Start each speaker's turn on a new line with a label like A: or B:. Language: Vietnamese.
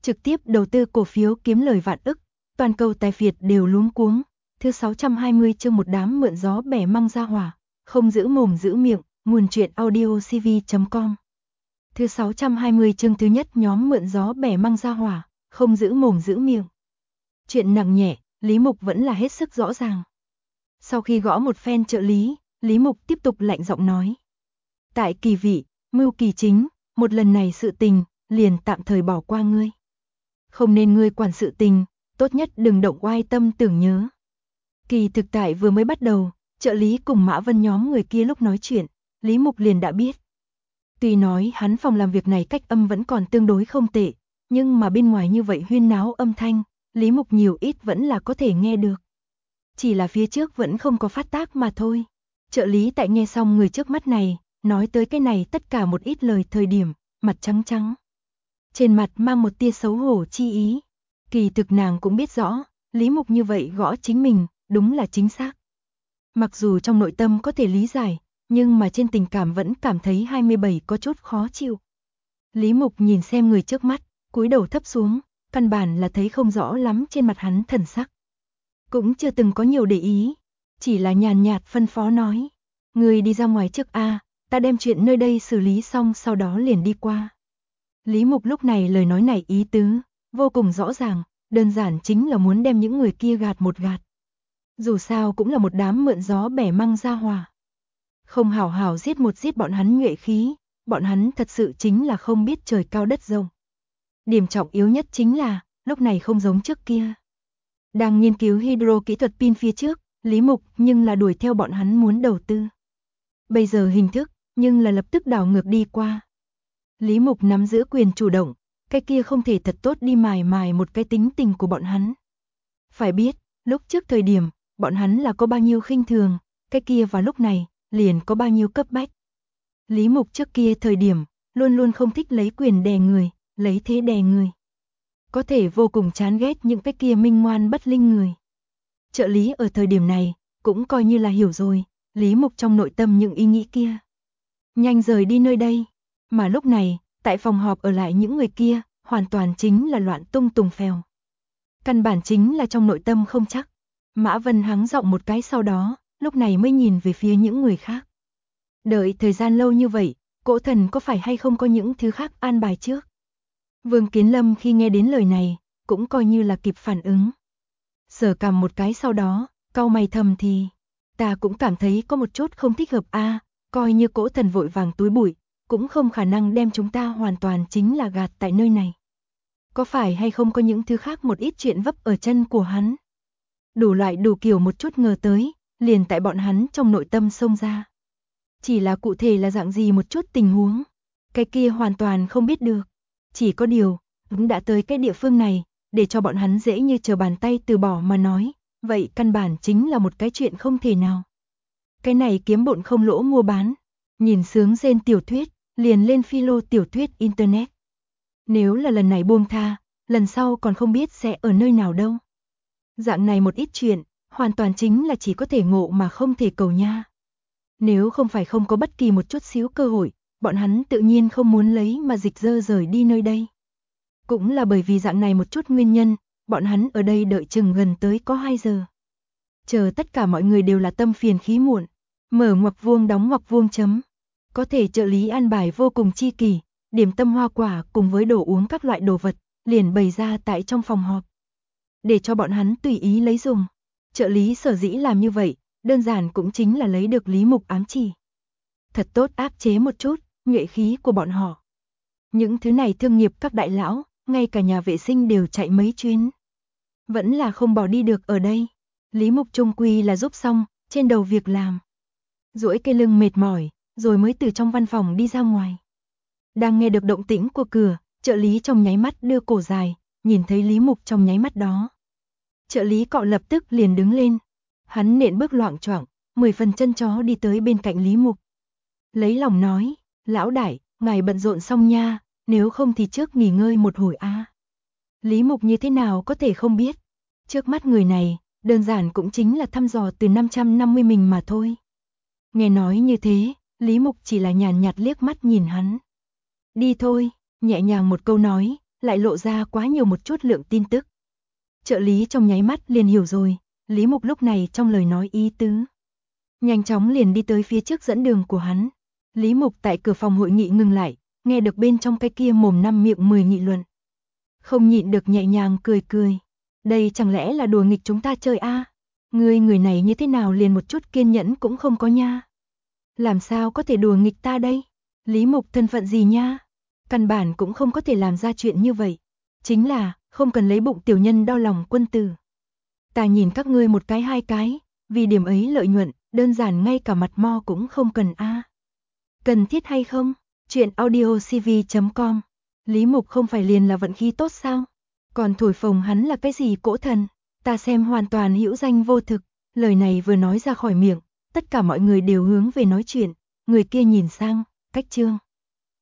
A: trực tiếp đầu tư cổ phiếu kiếm lời vạn ức, toàn cầu tài phiệt đều luống cuống. Thứ 620 chương một đám mượn gió bẻ măng ra hỏa, không giữ mồm giữ miệng, nguồn truyện audiocv.com. Thứ 620 chương thứ nhất, nhóm mượn gió bẻ măng ra hỏa, không giữ mồm giữ miệng. Chuyện nặng nhẹ, Lý Mục vẫn là hết sức rõ ràng. Sau khi gõ một phen trợ lý, Lý Mục tiếp tục lạnh giọng nói. Tại kỳ vị, mưu kỳ chính, một lần này sự tình, liền tạm thời bỏ qua ngươi. Không nên ngươi quản sự tình, tốt nhất đừng động oai tâm tưởng nhớ. Kỳ thực tại vừa mới bắt đầu, trợ lý cùng Mã Vân nhóm người kia lúc nói chuyện, Lý Mục liền đã biết. Tuy nói hắn phòng làm việc này cách âm vẫn còn tương đối không tệ, nhưng mà bên ngoài như vậy huyên náo âm thanh, Lý Mục nhiều ít vẫn là có thể nghe được. Chỉ là phía trước vẫn không có phát tác mà thôi. Trợ lý tại nghe xong người trước mắt này, nói tới cái này tất cả một ít lời thời điểm, mặt trắng trắng. Trên mặt mang một tia xấu hổ chi ý. Kỳ thực nàng cũng biết rõ, Lý Mục như vậy gõ chính mình, đúng là chính xác. Mặc dù trong nội tâm có thể lý giải, nhưng mà trên tình cảm vẫn cảm thấy 27 có chút khó chịu. Lý Mục nhìn xem người trước mắt, cúi đầu thấp xuống, căn bản là thấy không rõ lắm trên mặt hắn thần sắc. Cũng chưa từng có nhiều để ý, chỉ là nhàn nhạt phân phó nói. Người đi ra ngoài trước a, ta đem chuyện nơi đây xử lý xong sau đó liền đi qua. Lý Mục lúc này lời nói này ý tứ, vô cùng rõ ràng, đơn giản chính là muốn đem những người kia gạt một gạt. Dù sao cũng là một đám mượn gió bẻ măng ra hòa. Không hảo hảo giết bọn hắn nhuệ khí, bọn hắn thật sự chính là không biết trời cao đất rộng. Điểm trọng yếu nhất chính là, lúc này không giống trước kia. Đang nghiên cứu hydro kỹ thuật pin phía trước, Lý Mục nhưng là đuổi theo bọn hắn muốn đầu tư. Bây giờ hình thức, nhưng là lập tức đảo ngược đi qua. Lý Mục nắm giữ quyền chủ động, cái kia không thể thật tốt đi mài một cái tính tình của bọn hắn. Phải biết, lúc trước thời điểm, bọn hắn là có bao nhiêu khinh thường, cái kia vào lúc này, liền có bao nhiêu cấp bách. Lý Mục trước kia thời điểm, luôn luôn không thích lấy quyền đè người, lấy thế đè người. Có thể vô cùng chán ghét những cái kia minh ngoan bất linh người. Trợ lý ở thời điểm này, cũng coi như là hiểu rồi, Lý Mục trong nội tâm những ý nghĩ kia. Nhanh rời đi nơi đây, mà lúc này, tại phòng họp ở lại những người kia, hoàn toàn chính là loạn tung tùng phèo. Căn bản chính là trong nội tâm không chắc. Mã Vân hắng giọng một cái sau đó, lúc này mới nhìn về phía những người khác. Đợi thời gian lâu như vậy, Cỗ Thần có phải hay không có những thứ khác an bài trước? Vương Kiến Lâm khi nghe đến lời này, cũng coi như là kịp phản ứng. Sờ cằm một cái sau đó, cau mày thầm thì, ta cũng cảm thấy có một chút không thích hợp a, coi như Cỗ Thần vội vàng túi bụi, cũng không khả năng đem chúng ta hoàn toàn chính là gạt tại nơi này. Có phải hay không có những thứ khác một ít chuyện vấp ở chân của hắn? Đủ loại đủ kiểu một chút ngờ tới, liền tại bọn hắn trong nội tâm xông ra. Chỉ là cụ thể là dạng gì một chút tình huống, cái kia hoàn toàn không biết được. Chỉ có điều, cũng đã tới cái địa phương này, để cho bọn hắn dễ như trở bàn tay từ bỏ mà nói, vậy căn bản chính là một cái chuyện không thể nào. Cái này kiếm bộn không lỗ mua bán, nhìn sướng rên tiểu thuyết, liền lên philo tiểu thuyết internet. Nếu là lần này buông tha, lần sau còn không biết sẽ ở nơi nào đâu. Dạng này một ít chuyện, hoàn toàn chính là chỉ có thể ngộ mà không thể cầu nha. Nếu không phải không có bất kỳ một chút xíu cơ hội, bọn hắn tự nhiên không muốn lấy mà dịch dơ rời đi nơi đây. Cũng là bởi vì dạng này một chút nguyên nhân, bọn hắn ở đây đợi chừng gần tới có 2 giờ. Chờ tất cả mọi người đều là tâm phiền khí muộn, mở ngoặc vuông đóng ngoặc vuông chấm. Có thể trợ lý an bài vô cùng chi kỳ, điểm tâm hoa quả cùng với đồ uống các loại đồ vật, liền bày ra tại trong phòng họp. Để cho bọn hắn tùy ý lấy dùng. Trợ lý sở dĩ làm như vậy, đơn giản cũng chính là lấy được Lý Mục ám chỉ. Thật tốt áp chế một chút, nhuệ khí của bọn họ. Những thứ này thương nghiệp các đại lão, ngay cả nhà vệ sinh đều chạy mấy chuyến. Vẫn là không bỏ đi được ở đây. Lý Mục trung quy là giúp xong, trên đầu việc làm. Duỗi cái lưng mệt mỏi, rồi mới từ trong văn phòng đi ra ngoài. Đang nghe được động tĩnh của cửa, trợ lý trong nháy mắt đưa cổ dài, nhìn thấy Lý Mục trong nháy mắt đó. Trợ lý cọ lập tức liền đứng lên. Hắn nện bước loạng choạng, 10 phần chân chó đi tới bên cạnh Lý Mục. Lấy lòng nói, lão đại, ngài bận rộn xong nha, nếu không thì trước nghỉ ngơi một hồi a. Lý Mục như thế nào có thể không biết. Trước mắt người này, đơn giản cũng chính là thăm dò từ 550 mình mà thôi. Nghe nói như thế, Lý Mục chỉ là nhàn nhạt liếc mắt nhìn hắn. Đi thôi, nhẹ nhàng một câu nói, lại lộ ra quá nhiều một chút lượng tin tức. Trợ lý trong nháy mắt liền hiểu rồi, Lý Mục lúc này trong lời nói ý tứ. Nhanh chóng liền đi tới phía trước dẫn đường của hắn. Lý Mục tại cửa phòng hội nghị ngừng lại, nghe được bên trong cái kia mồm năm miệng 10 nghị luận. Không nhịn được nhẹ nhàng cười cười. Đây chẳng lẽ là đùa nghịch chúng ta chơi a? Người này như thế nào liền một chút kiên nhẫn cũng không có nha. Làm sao có thể đùa nghịch ta đây? Lý Mục thân phận gì nha? Căn bản cũng không có thể làm ra chuyện như vậy. Chính là, không cần lấy bụng tiểu nhân đo lòng quân tử. Ta nhìn các ngươi một cái hai cái, vì điểm ấy lợi nhuận, đơn giản ngay cả mặt mo cũng không cần a. Cần thiết hay không? Chuyện audiocv.com. Lý Mục không phải liền là vận khí tốt sao? Còn thổi phồng hắn là cái gì cỗ thần? Ta xem hoàn toàn hữu danh vô thực. Lời này vừa nói ra khỏi miệng, tất cả mọi người đều hướng về nói chuyện, người kia nhìn sang, cách Trương